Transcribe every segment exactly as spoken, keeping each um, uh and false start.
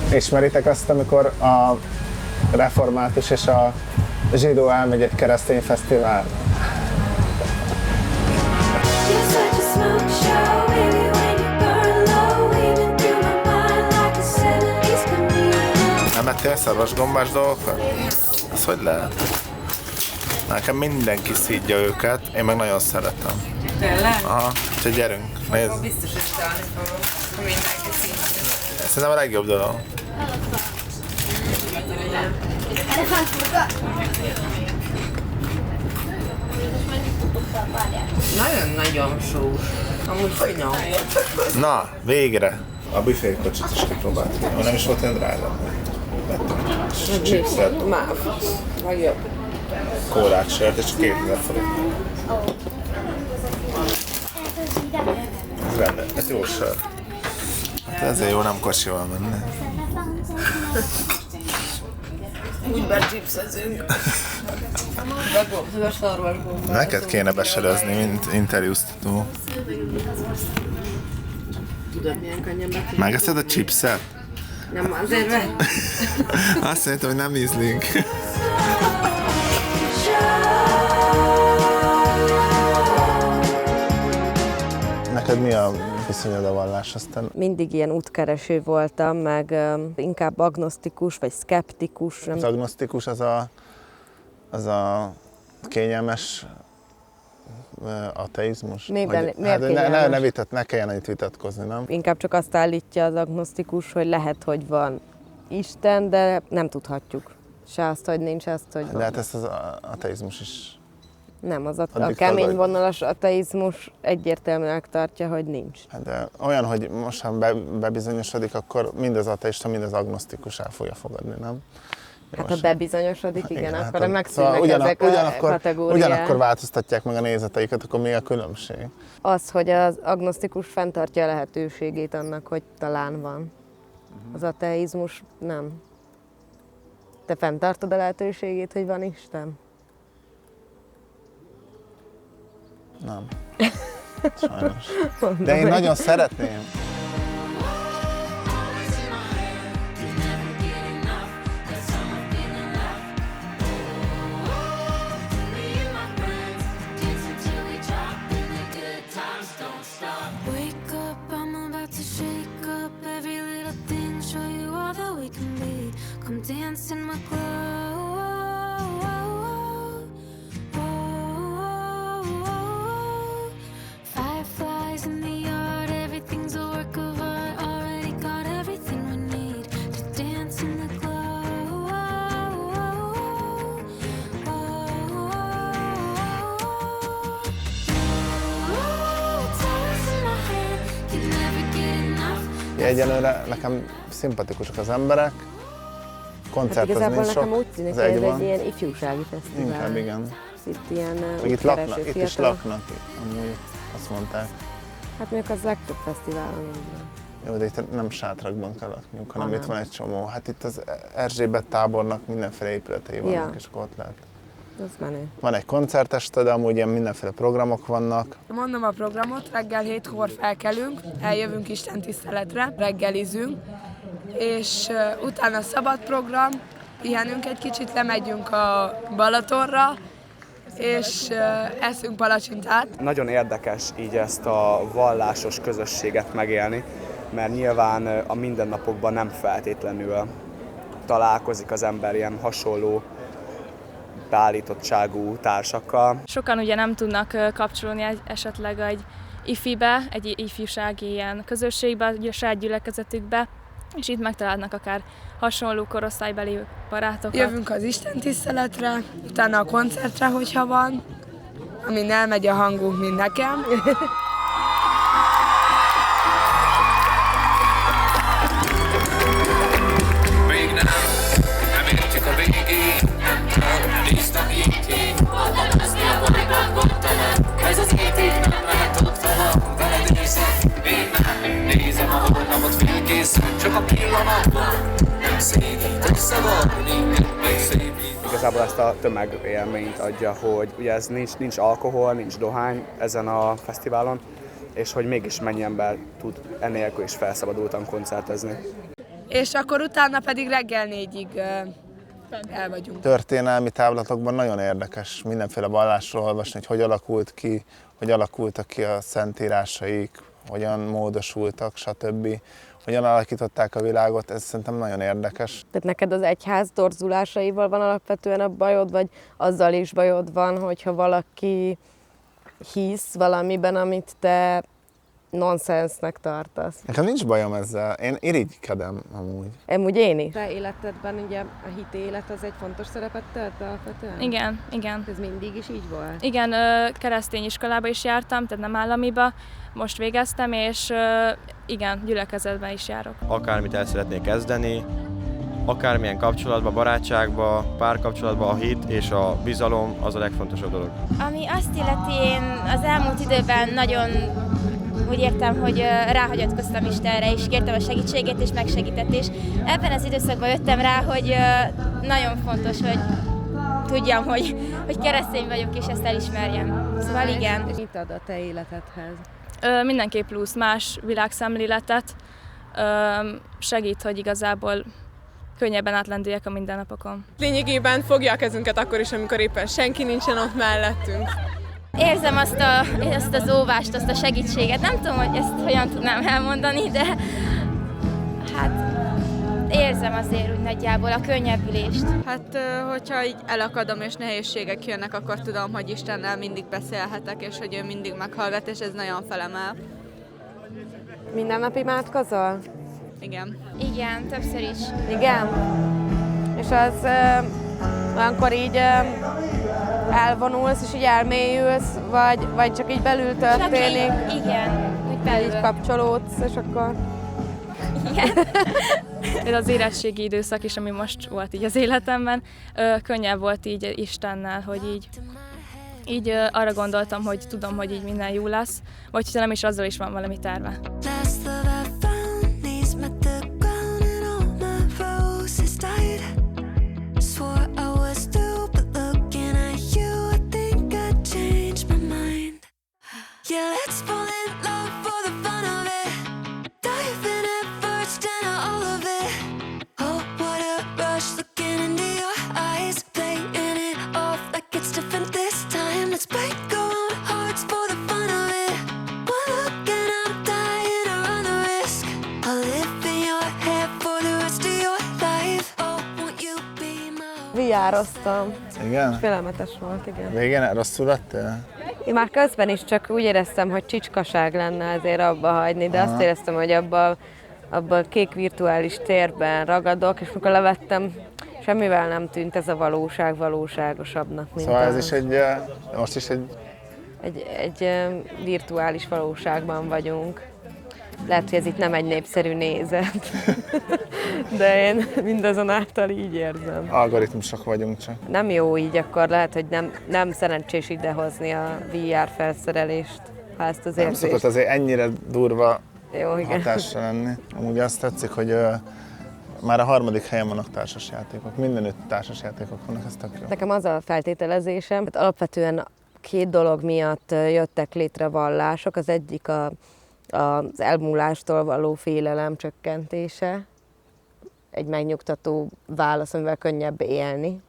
Ismeritek azt, amikor a református és a zsidó elmegy egy keresztény fesztiválra? Nem ettél szarvasgombás dolgokat? Ez hogy lehet? Nekem mindenki szídja őket, én meg nagyon szeretem. Tényleg? Aha, úgyhogy gyerünk, nézd. Akkor biztos, hogy szállni fogok, ha mindenki szídja. Szerintem a legjobb dolog. Nagyon-nagyon sós. Amúgy finom. Na, végre! A büfékocsit is kipróbáltam. Nem is volt olyan drága. Vettem egy chipset, Máv. Legjobb. kólát, sört és kétezer forint. Ez rende, ez jó sör. Hát ezért jó nem kocsival menni. Úgy bercsipszezünk. Begobtad a szarvasgombát. Neked kéne beserezni, mint interjúztató. Tudod, milyen könnyen be. Megeszed a chipset? Nem, azért ve. Azt mondtam, hogy nem ízlik. Neked mi a viszonyod a vallás aztán? Mindig ilyen útkereső voltam, meg um, inkább agnosztikus, vagy szkeptikus. Nem? Az agnosztikus az a, az a kényelmes uh, ateizmus? Miben, hogy, miért hát, ne, ne, kényelmes? ne, vitat, ne kelljen itt vitatkozni, nem? Inkább csak azt állítja az agnosztikus, hogy lehet, hogy van Isten, de nem tudhatjuk. Se azt, hogy nincs, azt, hogy van. De hát ezt az ateizmus is. Nem, az a, a Addig kemény tagad. vonalas ateizmus egyértelműen tartja, hogy nincs. Hát de olyan, hogy most ha be, bebizonyosodik, akkor mind az ateista, mind az agnosztikus el fogja fogadni, nem? Hát Most- ha bebizonyosodik, igen, igen, akkor hát, megszűnnek szóval ugyanak, ezek a ugyanakkor, kategóriák. ugyanakkor változtatják meg a nézeteiket, akkor mi a különbség? Az, hogy az agnosztikus fenntartja a lehetőségét annak, hogy talán van. Az ateizmus nem. Te fenntartod a lehetőségét, hogy van Isten? Nem. Sajnos. De én nagyon szeretném. Wake up, I'm about to shake up every little thing, show you all that we can be. Come dance in my glow. Fireflies in the yard, everything's a work of art. Already got everything we need to dance in the glow. It's always in my head, can never get enough. Egyelőre nekem szimpatikusak az emberek, Hát koncertezni igazából sok, nekem úgy tűnik, az hogy ez egy egy van. ilyen ifjúsági fesztivál. Inkább igen. Itt ilyen uh, Meg itt, útkereső laknak, itt is fiatalok. laknak, amúgy azt mondták. Hát mondjuk az legtöbb fesztiválon így van. Jó, de itt nem sátrakban kell lakniunk, hanem Ah, itt nem. van egy csomó. Hát itt az Erzsébet tábornak mindenféle épületei vannak, Ja. és akkor ott lehet. Az menő. Van egy koncerteste, de amúgy ilyen mindenféle programok vannak. Mondom a programot, reggel hétkor felkelünk, eljövünk Isten tiszteletre, reggelizünk, és uh, utána szabad program, pihenünk egy kicsit, lemegyünk a Balatonra, és uh, eszünk palacsintát. Nagyon érdekes így ezt a vallásos közösséget megélni, mert nyilván a mindennapokban nem feltétlenül találkozik az ember ilyen hasonló beállítottságú társakkal. Sokan ugye nem tudnak ö, kapcsolódni egy- esetleg egy ifibe, egy ifjúsági ilyen közösségbe, ugye a saját gyülekezetükbe, és itt megtalálnak akár hasonló korosztálybeli barátokat. Jövünk az Isten tiszteletre, utána a koncertre, hogyha van, amin elmegy a hangunk, mint nekem. Még nem, nem értjük a végét, csak nézd a hítjét. Mondd azt, mi a bolyban gondtalan, ez az íték nem lehet otthalan. Veled nézek, én nem nézem a holnapot félkészen, csak a pillanatban nem szédít összevarni, még szép. Igazából ezt a tömegélményt adja, hogy ugye ez nincs, nincs alkohol, nincs dohány ezen a fesztiválon, és hogy mégis mennyi ember tud enélkül is felszabadultan koncertezni. és akkor utána pedig reggel négyig el vagyunk. Történelmi távlatokban nagyon érdekes mindenféle vallásról olvasni, hogy hogy alakult ki, hogy alakultak ki a szentírásaik, hogyan módosultak, stb. Hogyan alakították a világot, ez szerintem nagyon érdekes. Tehát neked az egyház torzulásaival van alapvetően a bajod, vagy azzal is bajod van, hogyha valaki hisz valamiben, amit te nonsensnek tartasz? Nekem nincs bajom ezzel, én irigykedem amúgy. Amúgy én is. Te életedben ugye a hit élet az egy fontos szerepet tölt alapvetően? Igen, igen. Ez mindig is így volt? Igen, ö, keresztény iskolába is jártam, tehát nem államiba. Most végeztem, és ö, igen, gyülekezetben is járok. Akármit el szeretnék kezdeni, akármilyen kapcsolatban, barátságban, párkapcsolatban a hit és a bizalom az a legfontosabb dolog. Ami azt illeti, én az elmúlt időben nagyon úgy értem, hogy ráhagyatkoztam Istenre, és kértem a segítségét, és megsegített, és ebben az időszakban jöttem rá, hogy nagyon fontos, hogy tudjam, hogy, hogy keresztény vagyok, és ezt elismerjem. Szóval igen. Mit ad a te életedhez? Ö, mindenképp plusz más világszemléletet, ö, segít, hogy igazából könnyebben átlendüljek a mindennapokon. Lényegében fogja a kezünket akkor is, amikor éppen senki nincsen ott mellettünk. Érzem azt, a, azt az óvást, azt a segítséget. Nem tudom, hogy ezt hogyan tudnám elmondani, de hát érzem azért úgy nagyjából a könnyebbülést. Hát, hogyha így elakadom és nehézségek jönnek, akkor tudom, hogy Istennel mindig beszélhetek, és hogy ő mindig meghallgat, és ez nagyon felemel. Minden nap imádkozol? Igen. Igen, többször is. Igen? És az ö, olyankor így ö, elvonulsz és így elmélyülsz, vagy, vagy csak így belül történik? Csak így, igen, úgy belül. Így kapcsolódsz, és akkor... Igen. Ez az érettségi időszak is, ami most volt így az életemben, ö, könnyebb volt így Istennel, hogy így, így ö, arra gondoltam, hogy tudom, hogy így minden jó lesz, vagy hogyha nem is azzal is van valami terve. Yeah, let's fall in love for the fun of it. Dive in at first and all of it. Oh, what a rush looking into your eyes. Playing it off like it's different this time. Let's break our own hearts for the fun of it. One look and I'm dying to run the risk. I'll live in your head for the rest of your life. Oh, won't you be my... Viároztam. Igen? Félelmetes volt, igen. Végén rosszul lettél? Én már közben is csak úgy éreztem, hogy csicskaság lenne azért abba hagyni, de Aha. azt éreztem, hogy abba, abba a kék virtuális térben ragadok, és mikor levettem, semmivel nem tűnt ez a valóság valóságosabbnak, mint Szóval ez az. is egy, most is egy... Egy, egy virtuális valóságban vagyunk. Lehet, hogy ez itt nem egy népszerű nézet, de én mindazonáltal így érzem. Algoritmusok vagyunk csak. Nem jó így, akkor lehet, hogy nem, nem szerencsés idehozni a vé er felszerelést, ha ezt az Nem érzést. szokott azért ennyire durva Jó, igen. hatással lenni. Amúgy azt tetszik, hogy uh, már a harmadik helyen vannak társasjátékok. Mindenütt társasjátékok vannak, ez tök jó. Nekem az a feltételezésem, hogy alapvetően két dolog miatt jöttek létre vallások. Az egyik a az elmúlástól való félelem csökkentése, egy megnyugtató válasz, amivel könnyebb élni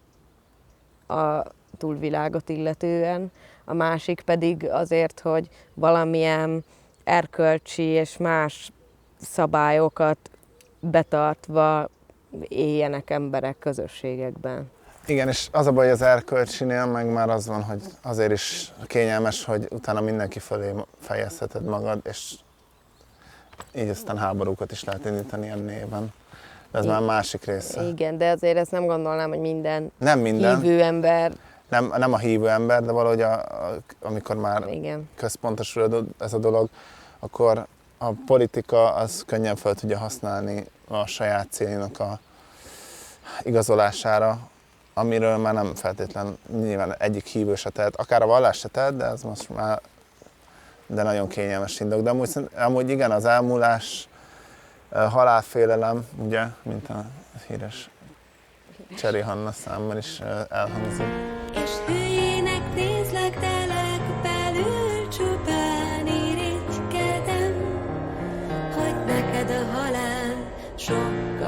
a túlvilágot illetően. A másik pedig azért, hogy valamilyen erkölcsi és más szabályokat betartva éljenek emberek közösségekben. Igen, és az a baj az erkölcsinél, meg már az van, hogy azért is kényelmes, hogy utána mindenki fölé fejezheted magad, és így aztán háborúkat is lehet indítani ilyen néven. De ez már másik része. Igen, de azért ezt nem gondolnám, hogy minden, nem minden hívő ember... Nem, nem a hívő ember, de valahogy a, a, amikor már igen. központosul ez a dolog, akkor a politika az könnyen fel tudja használni a saját céljának a igazolására, amiről már nem feltétlen nyilván egyik hívő se tehet, akár a vallás se tehet, de ez most már de nagyon kényelmes indok. De amúgy, amúgy igen, az elmúlás, halálfélelem, ugye, mint a híres Cseri Hanna számmal is elhangzik. És hülyének nézlek, de legbelül csupán irigykedem, hogy neked a halál sokkal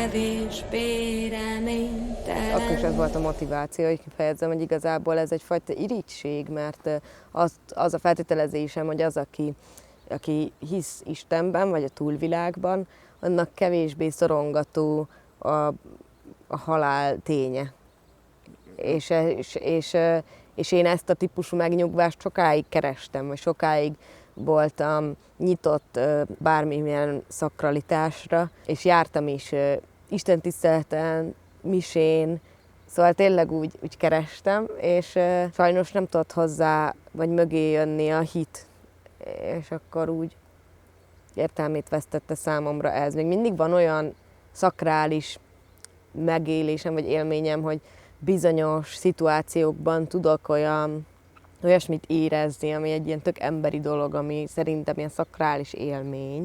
kevésbé reménytelen. Akkor is ez volt a motiváció, hogy kifejezzem, hogy igazából ez egyfajta irigység, mert az, az a feltételezésem, hogy az, aki, aki hisz Istenben, vagy a túlvilágban, annak kevésbé szorongató a, a halál ténye. És, és, és, és én ezt a típusú megnyugvást sokáig kerestem, vagy sokáig voltam nyitott bármilyen szakralitásra, és jártam is istentiszteleten, misén, szóval tényleg úgy, úgy kerestem, és sajnos nem tudott hozzá, vagy mögé jönni a hit, és akkor úgy értelmét vesztette számomra ez. Még mindig van olyan szakrális megélésem, vagy élményem, hogy bizonyos szituációkban tudok olyan, olyasmit érezni, ami egy ilyen tök emberi dolog, ami szerintem ilyen szakrális élmény,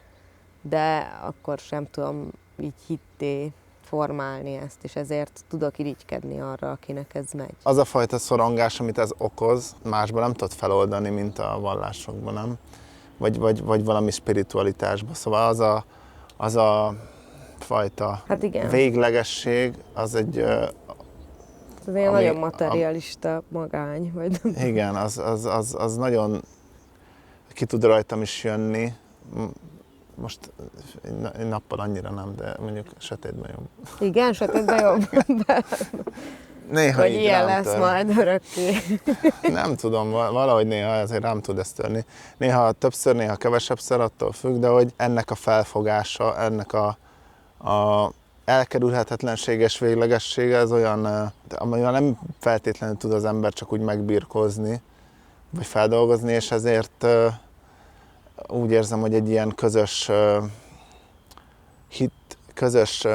de akkor sem tudom így hitté formálni ezt, és ezért tudok irigykedni arra, akinek ez megy. Az a fajta szorongás, amit ez okoz, másban nem tudod feloldani, mint a vallásokban, nem? Vagy, vagy, vagy valami spiritualitásban. Szóval az a, az a fajta hát igen. véglegesség, az egy... Ez egy nagyon materialista magány. Vagy nem. Igen, az, az, az, az nagyon ki tud rajtam is jönni. Most nappal annyira nem, de mondjuk sötétben jobb. Igen, sötétben jobb. Néha hogy így ilyen rám lesz tör. majd örökké. Nem tudom, valahogy néha azért rám tud ezt törni. Néha többször, néha kevesebbszer, attól függ, de hogy ennek a felfogása, ennek a, a elkerülhetetlenséges véglegessége, ez olyan, amivel nem feltétlenül tud az ember csak úgy megbirkózni, vagy feldolgozni, és ezért úgy érzem, hogy egy ilyen közös hit, közös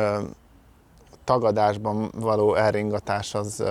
tagadásban való elringatás az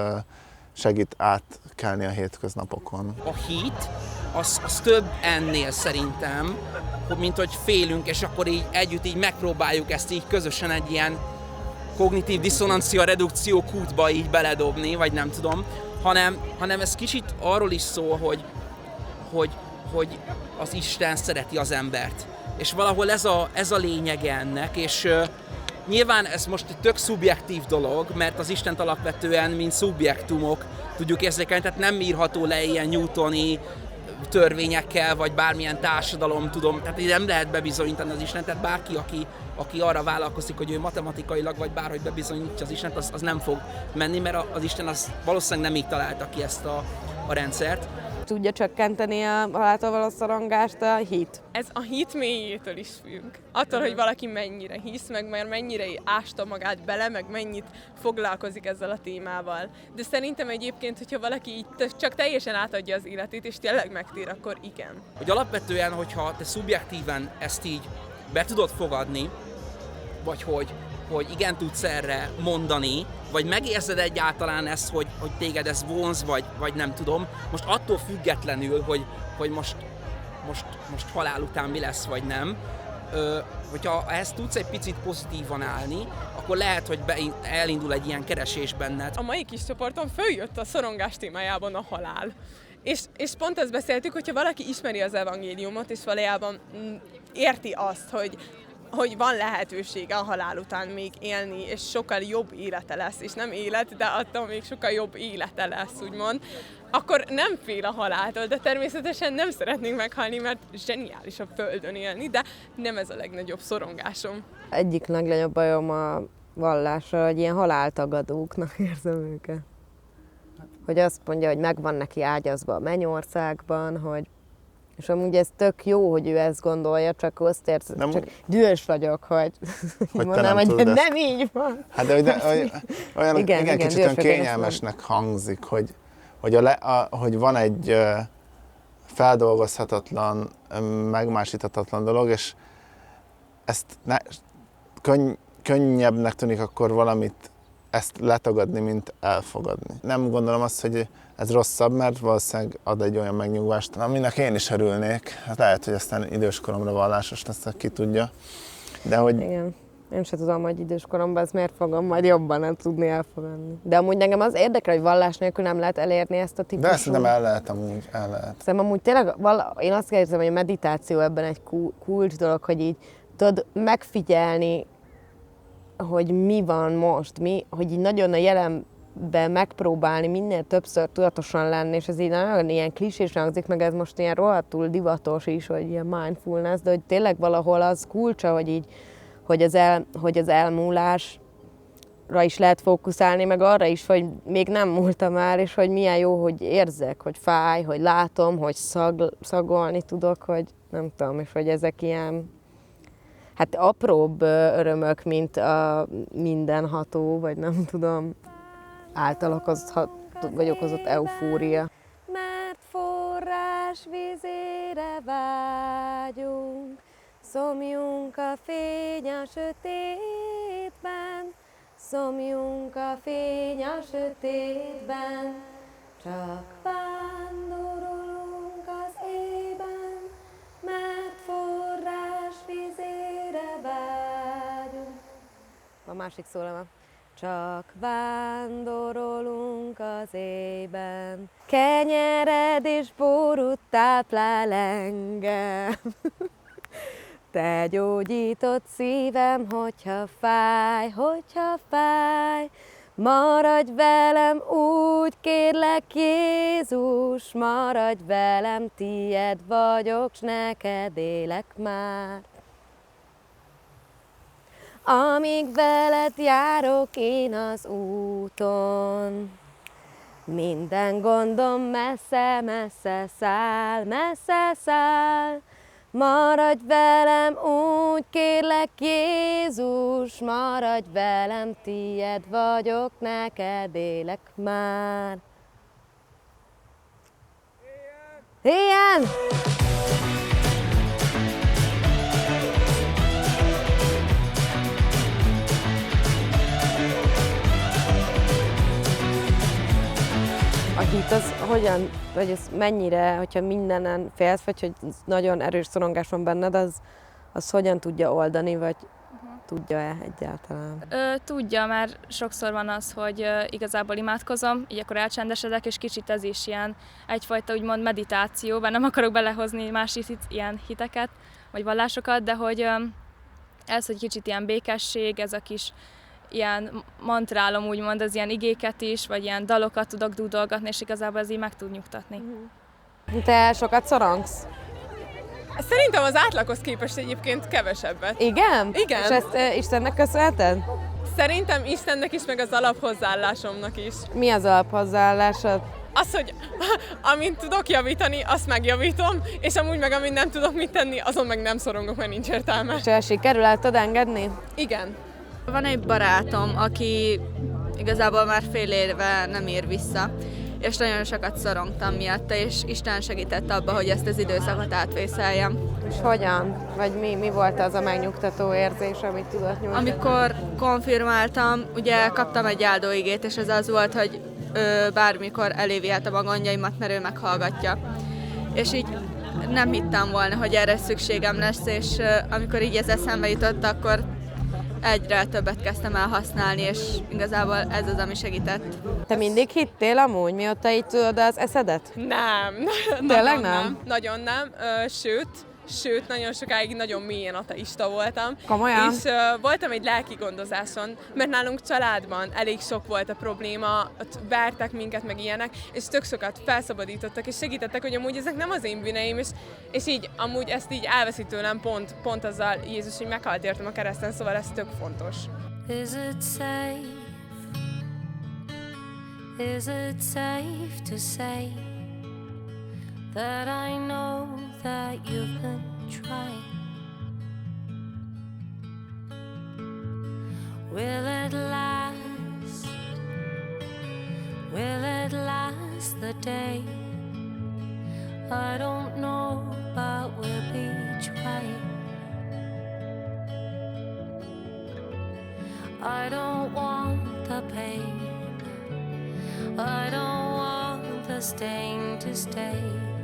segít átkelni a hétköznapokon. A hit az, az több ennél szerintem, mint hogy félünk, és akkor így együtt így megpróbáljuk ezt így közösen egy ilyen kognitív diszonancia redukció kútba így beledobni, vagy nem tudom, hanem, hanem ez kicsit arról is szól, hogy, hogy, hogy az Isten szereti az embert. És valahol ez a, ez a lényege ennek, és uh, nyilván ez most egy tök szubjektív dolog, mert az Istent alapvetően, mint szubjektumok tudjuk érzékelni, tehát nem írható le ilyen newtoni törvényekkel, vagy bármilyen társadalom, tudom, tehát nem lehet bebizonyítani az Istent, tehát bárki, aki, aki arra vállalkozik, hogy ő matematikailag, vagy bárhogy bebizonyítja az Istent, az, az nem fog menni, mert az Isten az valószínűleg nem így találta ki ezt a, a rendszert. Tudja csökkenteni a haláltól való szorongást a hit? Ez a hit mélyétől is függ. Attól, hogy valaki mennyire hisz, meg már mennyire ásta magát bele, meg mennyit foglalkozik ezzel a témával. De szerintem egyébként, hogyha valaki így csak teljesen átadja az életét, és tényleg megtér, akkor igen. Hogy alapvetően, hogyha te szubjektíven ezt így be tudod fogadni, vagy hogy, hogy igen tudsz erre mondani, vagy megérzed egyáltalán ezt, hogy, hogy téged ez vonz, vagy, vagy nem tudom, most attól függetlenül, hogy, hogy most, most, most halál után mi lesz, vagy nem, ö, hogyha ezt tudsz egy picit pozitívan állni, akkor lehet, hogy be, elindul egy ilyen keresés benned. A mai kis csoporton följött a szorongás témájában a halál. És, és pont ezt beszéltük, hogyha valaki ismeri az evangéliumot, és valójában mm, érti azt, hogy hogy van lehetősége a halál után még élni, és sokkal jobb élete lesz, és nem élet, de attól még sokkal jobb élete lesz, úgymond, akkor nem fél a haláltól, de természetesen nem szeretnénk meghalni, mert zseniális a Földön élni, de nem ez a legnagyobb szorongásom. Egyik legnagyobb bajom a vallásra, hogy ilyen haláltagadóknak érzem őket. Hogy azt mondja, hogy megvan neki ágyazva a mennyországban, hogy és amúgy ez tök jó, hogy ő ezt gondolja, csak azt érzem, nem, csak dühös vagyok, hogy, hogy mondanám, hogy nem, nem így van. Hát de, de olyan, olyan igen, igen, kicsit olyan kényelmesnek hangzik, hogy, hogy, a le, a, hogy van egy feldolgozhatatlan, megmásíthatatlan dolog, és ezt ne, könny, könnyebbnek tűnik akkor valamit ezt letagadni, mint elfogadni. Nem gondolom azt, hogy ez rosszabb, mert valószínűleg ad egy olyan megnyugvást, aminek én is örülnék. Hát lehet, hogy aztán időskoromra vallásos lesz, ki tudja. De hogy... Igen. Én sem tudom, hogy időskoromban ezt miért fogom majd jobban nem tudni elfogadni. De amúgy engem az érdekel, hogy vallás nélkül nem lehet elérni ezt a típusú. De szerintem el lehet amúgy, el lehet. Szerintem amúgy tényleg, én azt érzem, hogy a meditáció ebben egy kult dolog, hogy így tudod megfigyelni hogy mi van most, mi, hogy így nagyon a jelenben megpróbálni minél többször tudatosan lenni, és ez így nagyon ilyen klisés hangzik, meg ez most ilyen rohadtul divatos is, hogy ilyen mindfulness, de hogy tényleg valahol az kulcsa, hogy így, hogy az, el, hogy az elmúlásra is lehet fókuszálni, meg arra is, hogy még nem múltam el, és hogy milyen jó, hogy érzek, hogy fáj, hogy látom, hogy szag, szagolni tudok, hogy nem tudom, és hogy ezek ilyen hát apróbb örömök, mint a mindenható, vagy nem tudom, által okozott, vagy okozott eufória. Mert forrás vízére vágyunk, szomjunk a fény a sötétben, szomjunk a fény a sötétben, csak vándorolunk az éjben, mert forrás vízére vágyunk. A másik szólama. Csak vándorolunk az éjben, kenyered és borút táplál engem. Te gyógyított szívem, hogyha fáj, hogyha fáj, maradj velem, úgy kérlek Jézus, maradj velem, tied vagyok, s neked élek már. Amíg veled járok én az úton, minden gondom messze-messze száll, messze száll. Maradj velem, úgy kérlek Jézus, maradj velem, tied vagyok, neked élek már. Ilyen! A hit az hogyan, vagy ez mennyire, hogyha mindenen félsz, vagy hogy nagyon erős szorongás van benned, az, az hogyan tudja oldani, vagy uh-huh. tudja-e egyáltalán? Ö, tudja, mert sokszor van az, hogy ö, igazából imádkozom, így akkor elcsendesedek, és kicsit ez is ilyen egyfajta úgymond meditáció, bár nem akarok belehozni más hit, ilyen hiteket, vagy vallásokat, de hogy ö, ez, hogy kicsit ilyen békesség, ez a kis ilyen mantrálom úgymond, az ilyen igéket is, vagy ilyen dalokat tudok dúdolgatni, és igazából ez így meg tud nyugtatni. Te sokat szorongsz? Szerintem az átlaghoz képest egyébként kevesebbet. Igen? Igen. És ezt e, Istennek köszönheted? Szerintem Istennek is, meg az alaphozzáállásomnak is. Mi az alaphozzáállásod? Az, hogy amint tudok javítani, azt megjavítom, és amúgy meg amint nem tudok mit tenni, azon meg nem szorongok, mert nincs értelme. És sikerül el tudod engedni? Igen. Van egy barátom, aki igazából már fél éve nem ér vissza, és nagyon sokat szorongtam miatta, és Isten segített abba, hogy ezt az időszakot átvészeljem. És hogyan? Vagy mi, mi volt az a megnyugtató érzés, amit tudott nyújtani? Amikor konfirmáltam, ugye kaptam egy áldóigét, és ez az volt, hogy ő bármikor elévihetem a gondjaimat, mert ő meghallgatja. És így nem hittem volna, hogy erre szükségem lesz, és amikor így ez eszembe jutott, akkor egyre többet kezdtem el használni, és igazából ez az, ami segített. Te mindig hittél amúgy, mióta így tudod az eszedet? Nem. Tényleg nem? nem? Nagyon nem. Sőt, sőt, nagyon sokáig nagyon mélyen ateista voltam. Komolyan? És uh, voltam egy lelki gondozáson, mert nálunk családban elég sok volt a probléma, ott vertek minket, meg ilyenek, és tök sokat felszabadítottak, és segítettek, hogy amúgy ezek nem az én bűneim, és, és így amúgy ezt így elveszi tőlem pont, pont azzal Jézus, hogy meghalt értem a kereszten, szóval ez tök fontos. Is it safe? Is it safe to say that I know that you've been trying? Will it last? Will it last the day? I don't know, but we'll be trying. I don't want the pain, I don't want the stain to stay.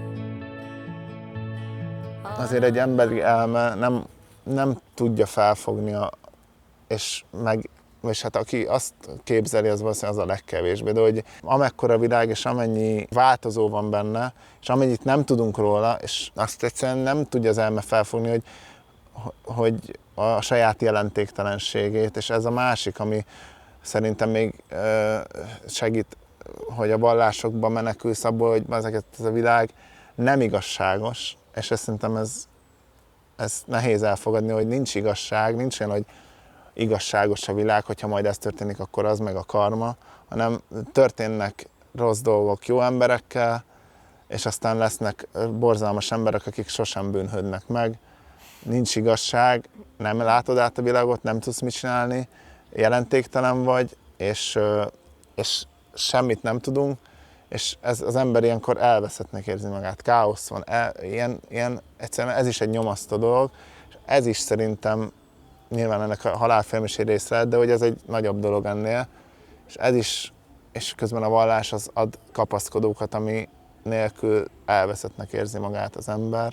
Azért egy emberi elme nem, nem tudja felfogni, a, és meg, és hát aki azt képzeli, az valószínűleg az a legkevésbé, de hogy amekkora világ, és amennyi változó van benne, és amennyit nem tudunk róla, és azt egyszerűen nem tudja az elme felfogni, hogy, hogy a saját jelentéktelenségét, és ez a másik, ami szerintem még segít, hogy a vallásokban menekülsz abból, hogy ezeket ez a világ nem igazságos, és ezt szerintem ez, ez nehéz elfogadni, hogy nincs igazság, nincs olyan, hogy igazságos a világ, hogyha majd ez történik, akkor az meg a karma, hanem történnek rossz dolgok jó emberekkel, és aztán lesznek borzalmas emberek, akik sosem bűnhődnek meg. Nincs igazság, nem látod át a világot, nem tudsz mit csinálni, jelentéktelen vagy, és, és semmit nem tudunk, és ez, az ember ilyenkor elveszettnek érzi magát, káosz van, el, ilyen, ilyen, egyszerűen ez is egy nyomasztó dolog, és ez is szerintem nyilván ennek a halálfilm is egy része lehet, de hogy ez egy nagyobb dolog ennél, és ez is, és közben a vallás az ad kapaszkodókat, ami nélkül elveszettnek érzi magát az ember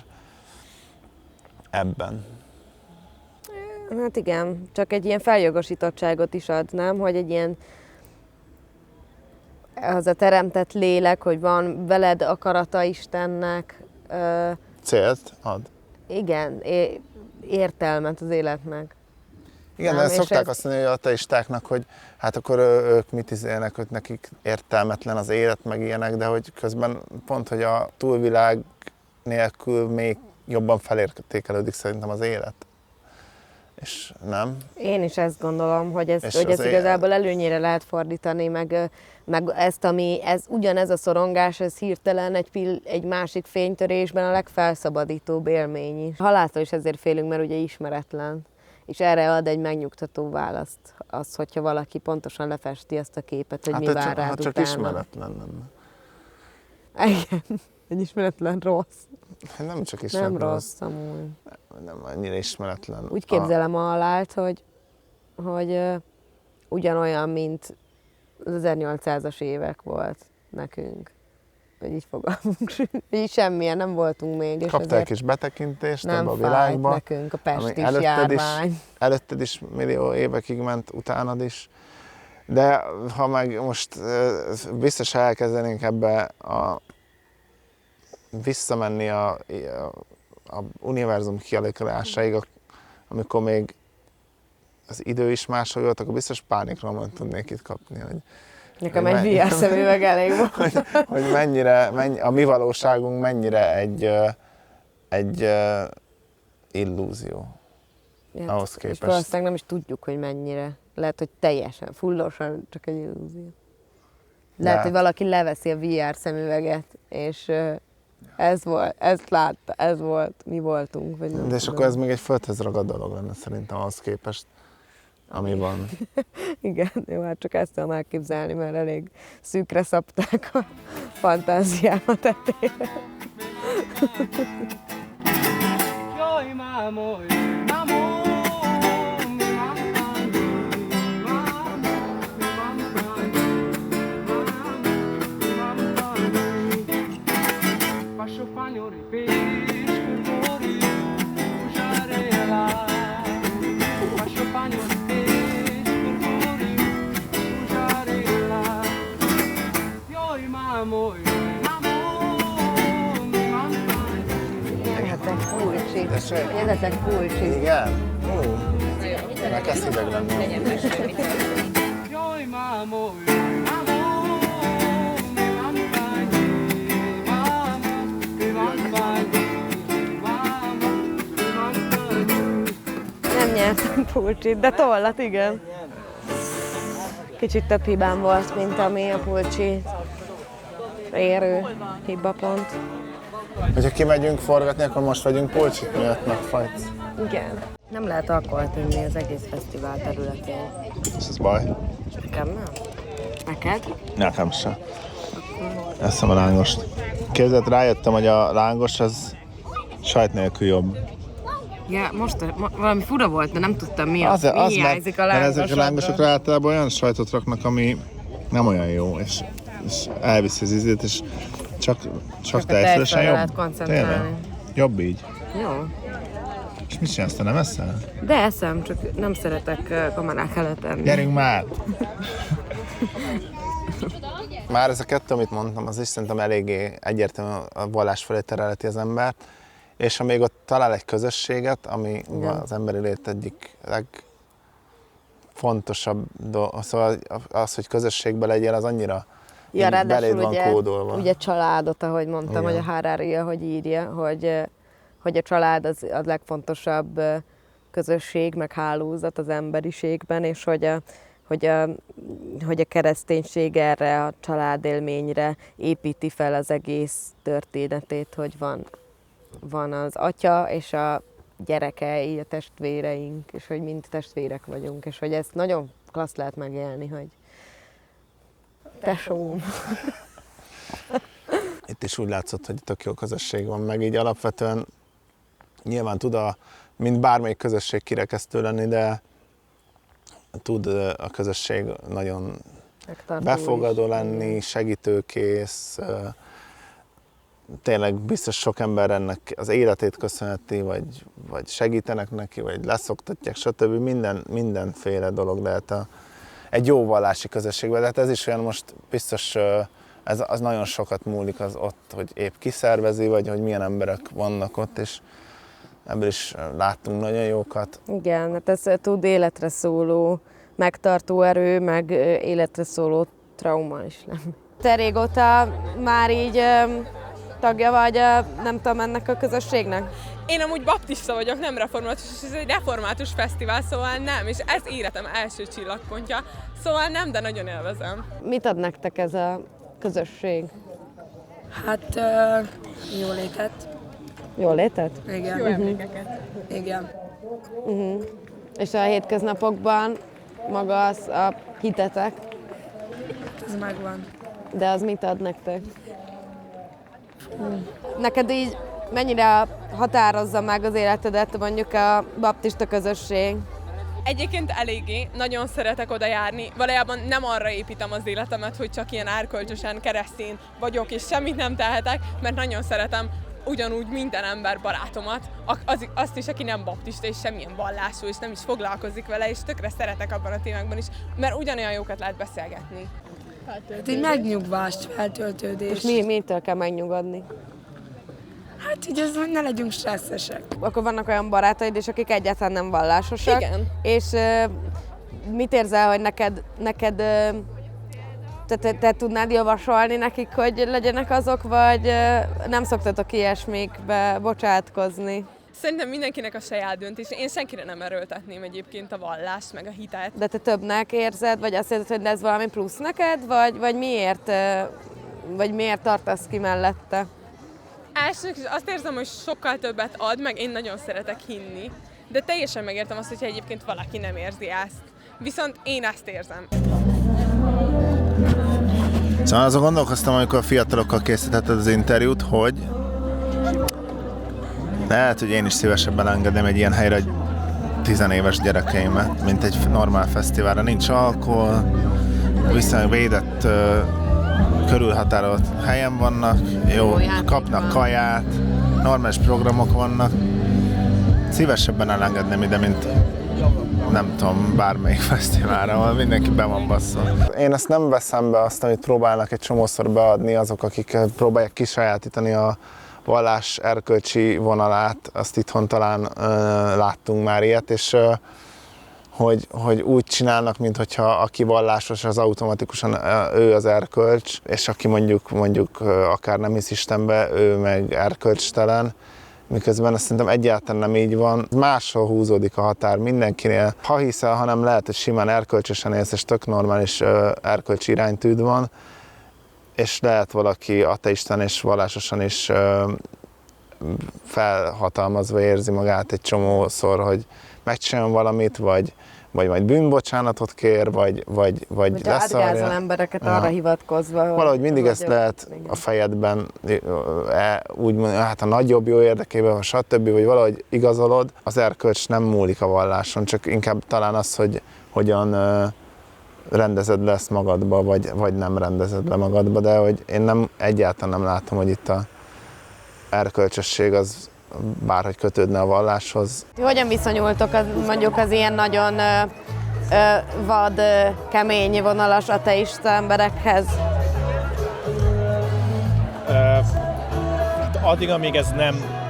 ebben. Hát igen, csak egy ilyen feljogosítottságot is ad, nem? Hogy egy ilyen az a teremtett lélek, hogy van veled akarata Istennek. Ö, Célt ad. Igen, é- értelmet az életnek. Igen, nem, de szokták ez... azt mondani, hogy ateistáknak, hogy hát akkor ők mit izélnek, hogy nekik értelmetlen az élet, meg ilyenek, de hogy közben pont, hogy a túlvilág nélkül még jobban felértékelődik szerintem az élet. És nem? Én is ezt gondolom, hogy, ez, hogy ez az igazából előnyére lehet fordítani, meg, meg ezt, ami, ez, ugyanez a szorongás, ez hirtelen egy, pill, egy másik fénytörésben a legfelszabadítóbb élmény is. Haláltól is ezért félünk, mert ugye ismeretlen. És erre ad egy megnyugtató választ, az, hogyha valaki pontosan lefesti ezt a képet, hogy hát mi vár csak, rád hát csak utána. ismeretlen lenne. Igen, egy ismeretlen rossz. Nem csak ismeretlen. Nem rossz, amúgy. Nem, nem annyira ismeretlen. Úgy képzelem a halált, hogy, hogy uh, ugyanolyan, mint az ezernyolcszázas évek volt nekünk. Hogy így fogalmunk, így semmilyen, nem voltunk még. És kaptál egy kis betekintést ebbe a világba. Nem nekünk a pestis előtted járvány. Is, előtted is millió évekig ment, utánad is. De ha meg most biztos elkezdenénk ebbe a, visszamenni a, a, a univerzum kialakulásáig, amikor még az idő is máshol volt, akkor biztos pánikrohamot tudnék itt kapni. Hogy, Nekem egy vé er szemüveg elég volt. Hogy, hogy mennyire, mennyi, a mi valóságunk mennyire egy, egy illúzió. Ja, ahhoz képest. És valószínűleg nem is tudjuk, hogy mennyire. Lehet, hogy teljesen, fullosan csak egy illúzió. Lehet, De. hogy valaki leveszi a vé er szemüveget, és ez volt, ezt látta, ez volt, mi voltunk. Vagy De és tudom. Akkor ez még egy földhez ragad dolog lenne szerintem ahhoz képest, ami van. Igen, jó, hát csak ezt tudom elképzelni, mert elég szűkre szabták a fantáziámat tetére. Jaj, mámoly, mámoly. Egyetek pulcsi. Igen? Ó, meg kezd hideg lenni. Jaj, mámoly, nem nyertem pulcsit, de tollat, igen. Kicsit több hibám volt, mint ami a pulcsi érő hibapont. Hogyha kimegyünk forgatni, akkor most vagyunk pulcsit miatt megfajtsz. Igen. Nem lehet alkoholt inni az egész fesztivál területén. És ez baj? Nekem nem. Neked? Nekem sem. Eszem a lángost. Képzeld, rájöttem, hogy a lángos az sajt nélkül jobb. Ja, most mo- valami fura volt, de nem tudtam mi az, az, mi az hiányzik meg, a lángosodra. Ezek a lángosokra általában olyan sajtot raknak, ami nem olyan jó, és, és elviszi az ízét, és csak, csak, csak teljesen jobb. Lehet koncentrálni. Jobb így. Jó. És mit csinálsz, te nem eszel? De eszem, csak nem szeretek kamerák előtt enni. Gyerünk már! Már ez a kettő, amit mondtam, az is szerintem eléggé egyértelműen a vallás felé tereleti az embert, és ha még ott talál egy közösséget, ami Igen. az emberi lét egyik legfontosabb dolog, szóval az, hogy közösségben legyél, az annyira Ja, beléd ráadásul van ugye, kódolva. ugye családot, ahogy mondtam, Igen. hogy a Harari, ahogy írja, hogy, hogy a család az a legfontosabb közösség, meg hálózat az emberiségben, és hogy a, hogy a, hogy a kereszténység erre a családélményre építi fel az egész történetét, hogy van, van az atya és a gyerekei, a testvéreink, és hogy mind testvérek vagyunk, és hogy ezt nagyon klassz lehet megélni, hogy tesóm. Itt is úgy látszott, hogy tök jó közösség van, meg így alapvetően nyilván tud a, mint bármelyik közösség kirekesztő lenni, de tud a közösség nagyon Megtartó befogadó is. lenni, segítőkész, tényleg biztos sok ember ennek az életét köszönheti, vagy, vagy segítenek neki, vagy leszoktatják, stb. Minden, mindenféle dolog lehet a, egy jó vallási közösségben. De hát ez is olyan most biztos, ez, az nagyon sokat múlik az ott, hogy épp kiszervezi, vagy hogy milyen emberek vannak ott, és ebből is láttunk nagyon jókat. Igen, hát ez tud életre szóló, megtartó erő, meg életre szóló trauma is lenni. Te régóta már így tagja vagy, nem tudom, ennek a közösségnek? Én amúgy baptista vagyok, nem református, és ez egy református fesztivál, szóval nem, és ez életem első csillagpontja, szóval nem, de nagyon élvezem. Mit ad nektek ez a közösség? Hát uh, jó létet. Jól létet? Igen. Jó emlékeket. Igen. Uh-huh. És a hétköznapokban maga az a hitetek, Ez megvan. de az mit ad nektek? Hmm. Neked így mennyire határozza meg az életedet mondjuk a baptista közösség? Egyébként eléggé, nagyon szeretek oda járni. Valójában nem arra építem az életemet, hogy csak ilyen erkölcsösen keresztény vagyok, és semmit nem tehetek, mert nagyon szeretem ugyanúgy minden ember barátomat, az, azt is, aki nem baptista, és semmilyen vallású, és nem is foglalkozik vele, és tökre szeretek abban a témákban is, mert ugyanolyan jókat lehet beszélgetni. Hát egy megnyugvást, feltöltődés. És mi, mitől kell megnyugodni? Hát így ez, hogy ne legyünk stresszesek. Akkor vannak olyan barátaid is, akik egyáltalán nem vallásosak. Igen. És uh, mit érzel, hogy neked, neked uh, te, te, te tudnád javasolni nekik, hogy legyenek azok, vagy uh, nem szoktatok ilyesmikbe bocsátkozni? Szerintem mindenkinek a saját döntés. Én senkire nem erőltetném egyébként a vallást, meg a hitet. De te többnek érzed, vagy azt érzed, hogy ez valami plusz neked, vagy, vagy miért, uh, vagy miért tartasz ki mellette? Elsőnek is azt érzem, hogy sokkal többet ad, meg én nagyon szeretek hinni, de teljesen megértem azt, hogyha egyébként valaki nem érzi ezt. Viszont én ezt érzem. Szóval azon gondolkoztam, amikor a fiatalokkal készítetted az interjút, hogy lehet, hogy én is szívesebben engedem egy ilyen helyre egy tizenéves gyerekeimet, mint egy normál fesztiválra. Nincs alkohol, viszonylag védett, körülhatárolt helyen vannak, jó, kapnak kaját, normális programok vannak. Szívesebben elengedném ide, mint nem tudom, bármelyik fesztiválra, ahol mindenki be van basszva. Én ezt nem veszem be azt, amit próbálnak egy csomószor beadni azok, akik próbálják kisajátítani a vallás erkölcsi vonalát, azt itthon talán ö, láttunk már ilyet, és ö, hogy, hogy úgy csinálnak, mintha aki vallásos, az automatikusan ő az erkölcs, és aki mondjuk, mondjuk akár nem hisz Istenbe, ő meg erkölcstelen, miközben azt szerintem egyáltalán nem így van. Máshol húzódik a határ mindenkinél. Ha hiszel, hanem lehet, hogy simán erkölcsösen élsz, és tök normális erkölcsi iránytűd van, és lehet valaki ateisten és vallásosan is felhatalmazva érzi magát egy csomószor, hogy megcsináljon valamit, vagy, vagy majd bűnbocsánatot kér, vagy, vagy, vagy, vagy leszarja. átgázol embereket ja. arra hivatkozva. Hogy Valahogy mindig ezt vagy, lehet igen. a fejedben úgy mondani, hát a nagyobb jó érdekében, vagy stb., vagy valahogy igazolod. Az erkölcs nem múlik a valláson, csak inkább talán az, hogy hogyan rendezed le ezt magadba, vagy, vagy nem rendezed le magadba, de hogy én nem, egyáltalán nem látom, hogy itt a erkölcsösség az bárhogy kötődne a valláshoz. Hogyan viszonyultok az, mondjuk az ilyen nagyon ö, ö, vad, ö, kemény vonalas ateista emberekhez? Uh, addig, amíg ez nem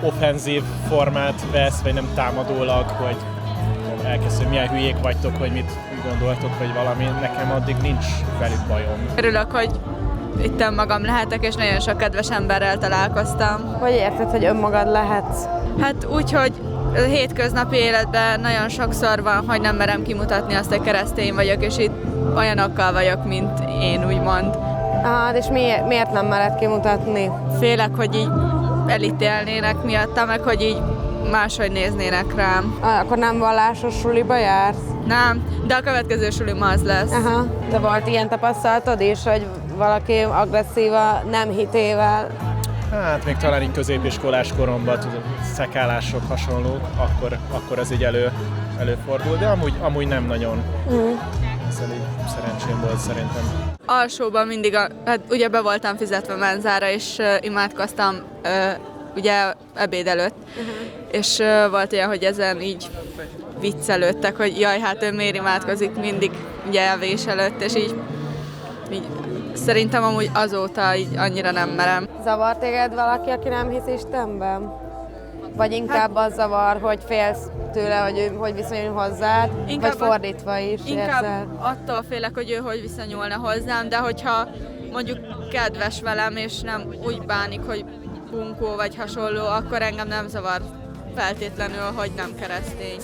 offenzív formát vesz, vagy nem támadólag, hogy elkezd, hogy milyen hülyék vagytok, hogy mit gondoltok, vagy valami. Nekem addig nincs velük bajom. Örülök, hogy itt magam lehetek, és nagyon sok kedves emberrel találkoztam. Hogy érted, hogy önmagad lehetsz? Hát úgy, hogy a hétköznapi életben nagyon sokszor van, hogy nem merem kimutatni azt, hogy keresztény vagyok, és itt olyanokkal vagyok, mint én, úgymond. Hát, és miért, miért nem mered kimutatni? Félek, hogy így elítélnének miatta, meg hogy így máshogy néznének rám. Akkor nem vallásos suliba jársz? Nem, de a következő sulim az lesz. Aha. De volt ilyen tapasztalatod is, hogy valaki agresszíva, nem hitével? Hát még talán így középiskolás koromban, tudod, szekálások, hasonlók, akkor, akkor ez így elő, előfordul, de amúgy, amúgy nem nagyon. Mm. Ezzel így szerencsém volt szerintem. Alsóban mindig, a, hát ugye be voltam fizetve menzára, és uh, imádkoztam uh, ugye ebéd előtt, uh-huh. és uh, volt olyan, hogy ezen így viccelődtek, hogy jaj, hát ő miért imádkozik mindig ugye evés előtt, és így, így szerintem amúgy azóta így annyira nem merem. Zavar téged valaki, aki nem hisz Istenben? Vagy inkább hát, az zavar, hogy félsz tőle, hogy ő hogy viszonyul hozzád, inkább vagy fordítva is Inkább érzel? attól félek, hogy ő hogy viszonyulna hozzám, de hogyha mondjuk kedves velem, és nem úgy bánik, hogy bunkó vagy hasonló, akkor engem nem zavar feltétlenül, hogy nem keresztény.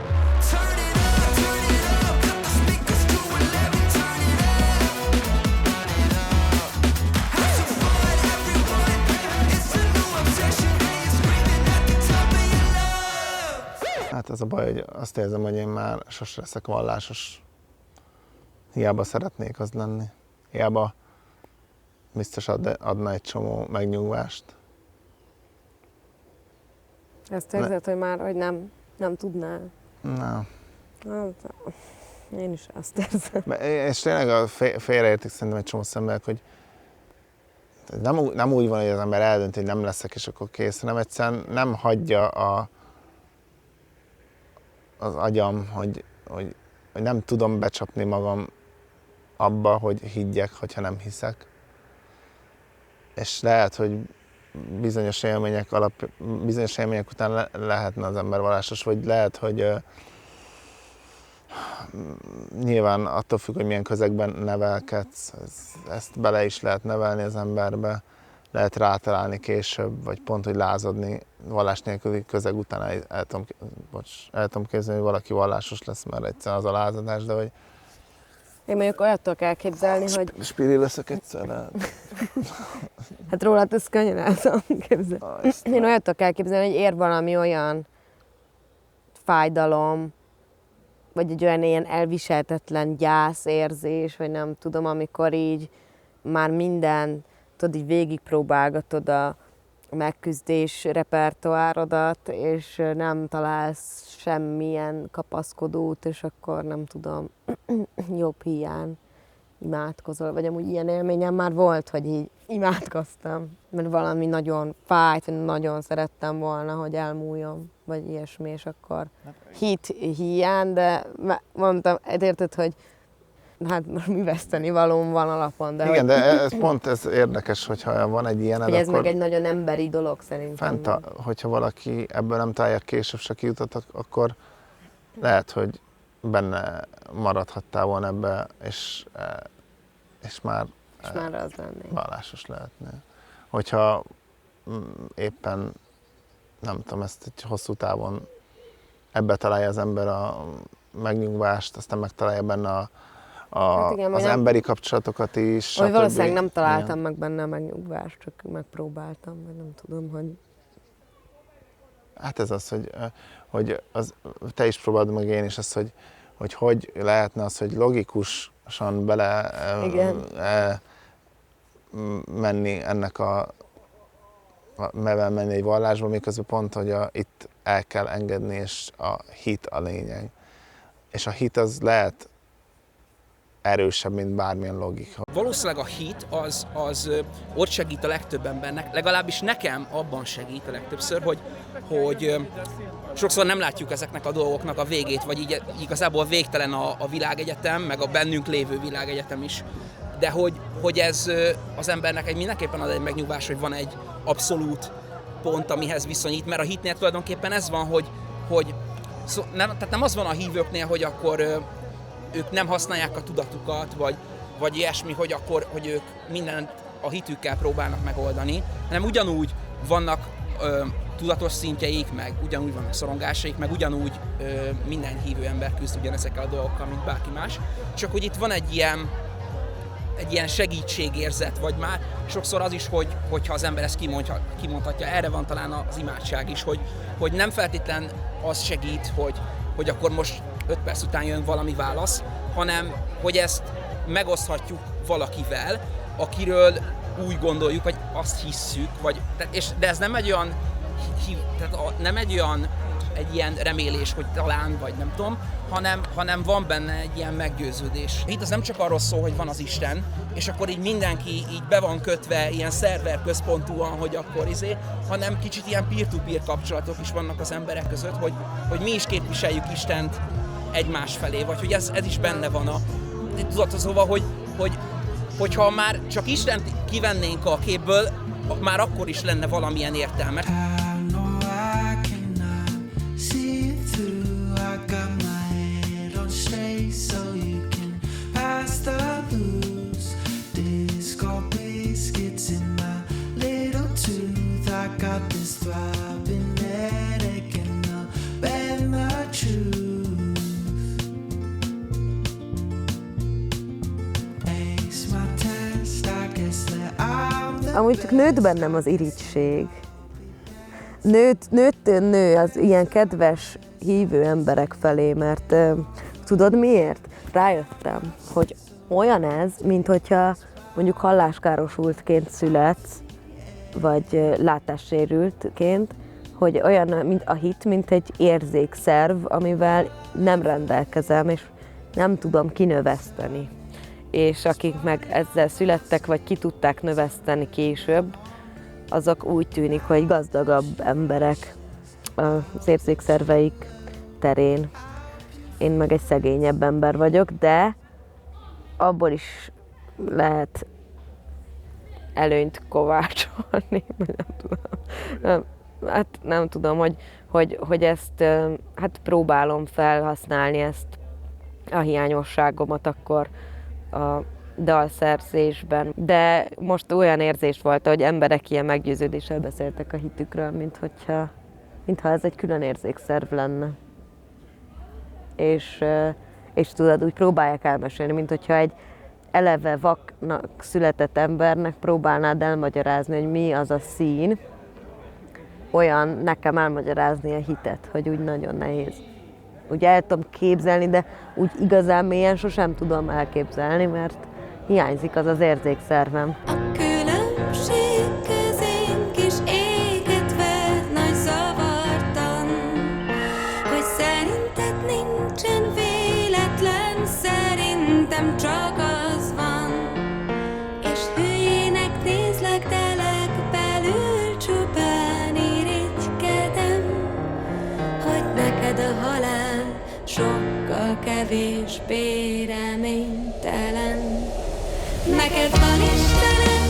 Hát az a baj, hogy azt érzem, hogy én már sosem leszek vallásos. Hiába szeretnék az lenni. Hiába biztos ad, adna egy csomó megnyugvást. Ezt érzed, hogy már hogy nem, nem tudnál? Nem. Hát, én is azt érzem. És tényleg a félreértik szerintem egy csomó szemben, hogy nem, nem úgy van, hogy az ember eldönti, hogy nem leszek, és akkor kész, hanem egyszerűen nem hagyja a az agyam, hogy, hogy, hogy nem tudom becsapni magam abba, hogy higgyek, hogyha nem hiszek. És lehet, hogy bizonyos élmények, alap, bizonyos élmények után le, lehetne az ember vallásos, vagy lehet, hogy uh, nyilván attól függ, hogy milyen közegben nevelkedsz, ez, ezt bele is lehet nevelni az emberbe, lehet rátalálni később, vagy pont, hogy lázadni vallás nélküli közeg után el, el, tudom, bocs, el tudom képzelni, hogy valaki vallásos lesz, mert egyszerűen az a lázadás, de hogy... Én mondjuk olyattól kell képzelni, hogy... Spiri leszek egyszerre. Hát rólad ezt könnyen el tudom képzelni. Én olyattól kell képzelni, hogy ér valami olyan fájdalom, vagy egy olyan ilyen elviselhetetlen gyászérzés, vagy nem tudom, amikor így már minden, tudod, így végigpróbálgatod a megküzdés repertoárodat, és nem találsz semmilyen kapaszkodót, és akkor nem tudom, jobb hiány imádkozol, vagy amúgy ilyen élményem már volt, hogy így imádkoztam, mert valami nagyon fájt, vagy nagyon szerettem volna, hogy elmúljon, vagy ilyesmi, és akkor hit hiány, de mondtam, érted, hogy hát most mi veszteni valóm van alapon. De igen, hogy... de ez pont ez érdekes, hogyha van egy ilyen, hogy ez akkor meg egy nagyon emberi dolog szerintem. Fent a, hogyha valaki ebből nem találja később se kijutat, akkor lehet, hogy benne maradhattál volna ebbe, és, és már, és már az lennél. Vallásos lehetnél. Hogyha éppen, nem tudom, ezt egy hosszú távon ebbe találja az ember a megnyugvást, aztán megtalálja benne a A, hát igen, az emberi nem, kapcsolatokat is. Hogy valószínűleg nem találtam igen. meg benne a megnyugvást, csak megpróbáltam, vagy nem tudom, hogy... Hát ez az, hogy, hogy az, te is próbáld meg én is azt, hogy, hogy hogy lehetne az, hogy logikusan bele e, menni ennek a mevel menni egy vallásba, miközben pont, hogy a, itt el kell engedni, és a hit a lényeg. És a hit az lehet erősebb, mint bármilyen logika. Valószínűleg a hit az, az ott segít a legtöbb embernek, legalábbis nekem abban segít a legtöbbször, hogy, hogy sokszor nem látjuk ezeknek a dolgoknak a végét, vagy így igazából végtelen a, a világegyetem, meg a bennünk lévő világegyetem is. De hogy, hogy ez az embernek egy mindenképpen ad egy megnyugvás, hogy van egy abszolút pont, amihez viszonyít, mert a hitnél tulajdonképpen ez van, hogy, hogy szó, nem, tehát nem az van a hívőknél, hogy akkor ö, ők nem használják a tudatukat, vagy, vagy ilyesmi, hogy akkor hogy ők mindent a hitükkel próbálnak megoldani, hanem ugyanúgy vannak ö, tudatos szintjeik, meg ugyanúgy vannak szorongásaik, meg ugyanúgy ö, minden hívő ember küzd ugyanezekkel a dolgokkal, mint bárki más. Csak hogy itt van egy ilyen, egy ilyen segítségérzet, vagy már sokszor az is, hogy, hogyha az ember ezt kimondja, kimondhatja, erre van talán az imádság is, hogy, hogy nem feltétlen az segít, hogy, hogy akkor most öt perc után jön valami válasz, hanem hogy ezt megoszthatjuk valakivel, akiről úgy gondoljuk, vagy azt hisszük, vagy, és, de ez nem egy olyan, tehát a, nem egy olyan egy ilyen remélés, hogy talán, vagy nem tudom, hanem, hanem van benne egy ilyen meggyőződés. Itt az nem csak arról szól, hogy van az Isten, és akkor így mindenki így be van kötve ilyen szerver központúan, hogy akkor izé, hanem kicsit ilyen peer-to-peer kapcsolatok is vannak az emberek között, hogy, hogy mi is képviseljük Istent egymás felé, vagy hogy ez, ez is benne van a tudatozóval, hogy, hogy hogyha már csak Istent kivennénk a képből, már akkor is lenne valamilyen értelme. Amúgy csak nőtt bennem az irigység. Nőtt, nőtt nő az ilyen kedves, hívő emberek felé, mert uh, tudod miért? Rájöttem, hogy olyan ez, mint hogyha mondjuk halláskárosultként születsz, vagy uh, látássérültként, hogy olyan, mint a hit, mint egy érzékszerv, amivel nem rendelkezem, és nem tudom kinöveszteni. És akik meg ezzel születtek, vagy ki tudták növeszteni később, azok úgy tűnik, hogy gazdagabb emberek az érzékszerveik terén. Én meg egy szegényebb ember vagyok, de abból is lehet előnyt kovácsolni, nem tudom. Hát nem tudom, hogy, hogy, hogy ezt hát próbálom felhasználni, ezt a hiányosságomat akkor a dalszerzésben. De most olyan érzés volt, hogy emberek ilyen meggyőződéssel beszéltek a hitükről, mint hogyha, mintha ez egy külön érzékszerv lenne. És, és tudod, úgy próbálják elmesélni, mint hogyha egy eleve vaknak született embernek próbálnád elmagyarázni, hogy mi az a szín, olyan nekem elmagyarázni a hitet, hogy úgy nagyon nehéz. Úgy el tudom képzelni, de úgy igazán mélyen sosem tudom elképzelni, mert hiányzik az az érzékszervem. A különbség közénk is éget ver nagy zavartan, hogy szerinted nincsen véletlen, szerintem csak az van. És hülyének nézlek, de legbelül csupán irigykedem, hogy neked a halál sokkal kevésbé reménytelen. Neked van Istenem,